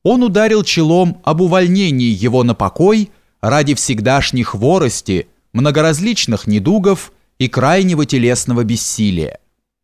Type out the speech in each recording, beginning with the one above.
он ударил челом об увольнении его на покой ради всегдашней хворости, многоразличных недугов и крайнего телесного бессилия.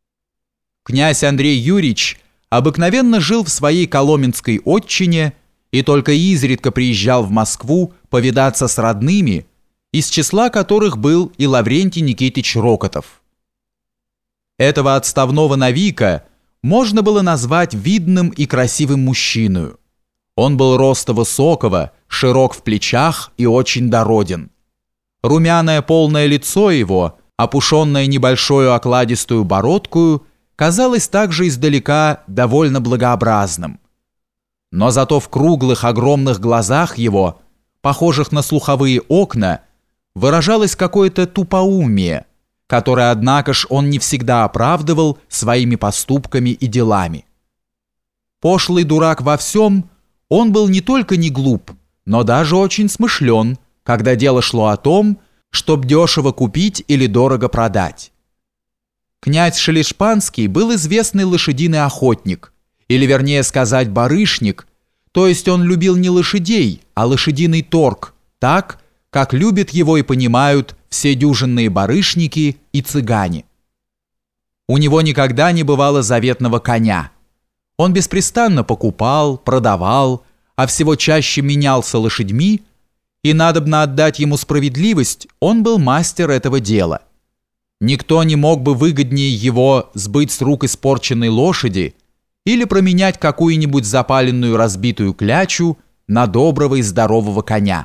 Князь Андрей Юрьевич обыкновенно жил в своей коломенской отчине и только изредка приезжал в Москву повидаться с родными, из числа которых был и Лаврентий Никитич Рокотов. Этого отставного навика можно было назвать видным и красивым мужчиной. Он был роста высокого, широк в плечах и очень дороден. Румяное полное лицо его, опушенное небольшую окладистую бородкою, казалось также издалека довольно благообразным. Но зато в круглых огромных глазах его, похожих на слуховые окна, выражалось какое-то тупоумие, которое, однако ж, он не всегда оправдывал своими поступками и делами. Пошлый дурак во всем, он был не только не глуп, но даже очень смышлен, когда дело шло о том, чтоб дешево купить или дорого продать. Князь Шелешпанский был известный лошадиный охотник, или вернее сказать барышник, то есть он любил не лошадей, а лошадиный торг, так, как любят его и понимают все дюжинные барышники и цыгане. У него никогда не бывало заветного коня. Он беспрестанно покупал, продавал, а всего чаще менялся лошадьми, и надобно отдать ему справедливость, он был мастер этого дела. Никто не мог бы выгоднее его сбыть с рук испорченной лошади или променять какую-нибудь запаленную разбитую клячу на доброго и здорового коня.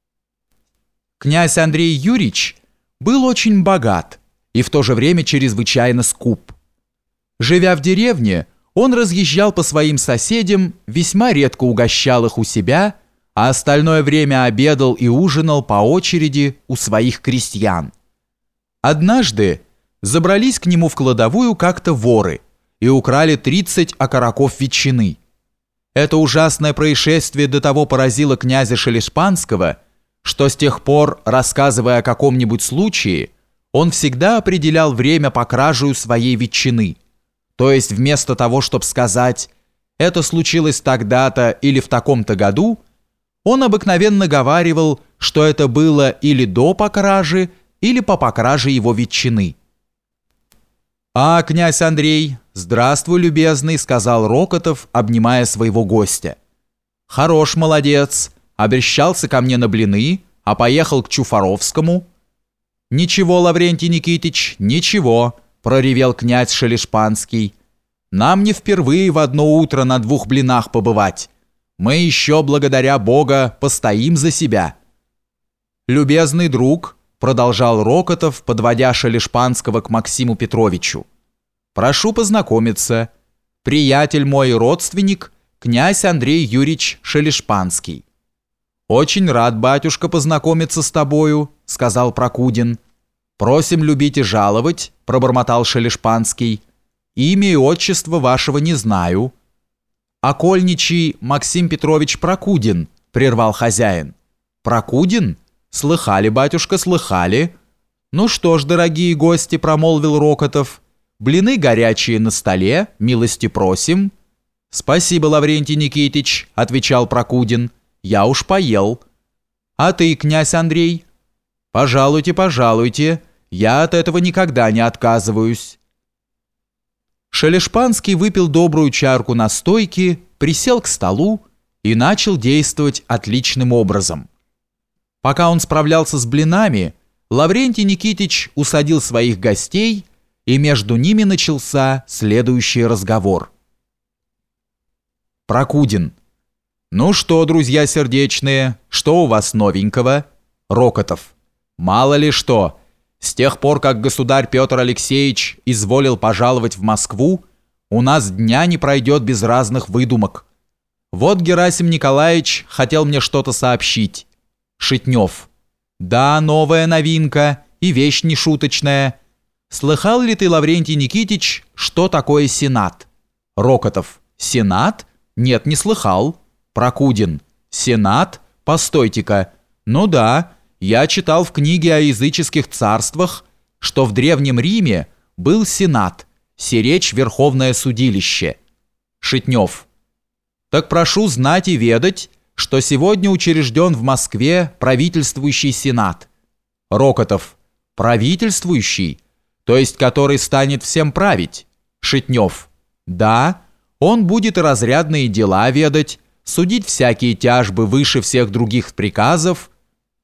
Князь Андрей Юрьевич был очень богат и в то же время чрезвычайно скуп. Живя в деревне, он разъезжал по своим соседям, весьма редко угощал их у себя, а остальное время обедал и ужинал по очереди у своих крестьян. Однажды забрались к нему в кладовую как-то воры и украли 30 окороков ветчины. Это ужасное происшествие до того поразило князя Шелешпанского, что с тех пор, рассказывая о каком-нибудь случае, он всегда определял время по кражею своей ветчины. То есть вместо того, чтобы сказать «это случилось тогда-то или в таком-то году», он обыкновенно говаривал, что это было или до покражи, или по покраже его ветчины. «А, князь Андрей, здравствуй, любезный», — сказал Рокотов, обнимая своего гостя. «Хорош молодец, обращался ко мне на блины, а поехал к Чуфаровскому». «Ничего, Лаврентий Никитич, ничего», — проревел князь Шелешпанский. «Нам не впервые в одно утро на 2 блинах побывать. Мы еще, благодаря Бога, постоим за себя». «Любезный друг», — продолжал Рокотов, подводя Шелешпанского к Максиму Петровичу, «прошу познакомиться. Приятель мой и родственник, князь Андрей Юрьевич Шелешпанский». «Очень рад, батюшка, познакомиться с тобою», — сказал Прокудин. «Просим любить и жаловать», — пробормотал Шелешпанский. «Имя и отчество вашего не знаю». «Окольничий Максим Петрович Прокудин», — прервал хозяин. «Прокудин? Слыхали, батюшка, слыхали». «Ну что ж, дорогие гости», — промолвил Рокотов, — «блины горячие на столе, милости просим». «Спасибо, Лаврентий Никитич», — отвечал Прокудин. «Я уж поел». «А ты, князь Андрей?» «Пожалуйте, пожалуйте, я от этого никогда не отказываюсь». Шелешпанский выпил добрую чарку настойки, присел к столу и начал действовать отличным образом. Пока он справлялся с блинами, Лаврентий Никитич усадил своих гостей, и между ними начался следующий разговор. Прокудин. «Ну что, друзья сердечные, что у вас новенького?» Рокотов. «Мало ли что. С тех пор, как государь Петр Алексеевич изволил пожаловать в Москву, у нас дня не пройдет без разных выдумок. Вот Герасим Николаевич хотел мне что-то сообщить». Шитнев. «Да, новая новинка и вещь нешуточная. Слыхал ли ты, Лаврентий Никитич, что такое Сенат?» Рокотов. «Сенат? Нет, не слыхал». Прокудин. «Сенат? Постойте-ка. Ну да, я читал в книге о языческих царствах, что в Древнем Риме был Сенат, сиречь Верховное судилище». Шитнев. Так прошу знать и ведать, что сегодня учрежден в Москве правительствующий сенат. Рокотов. Правительствующий, то есть который станет всем править. Шитнев. Да, он будет и разрядные дела ведать, судить всякие тяжбы выше всех других приказов,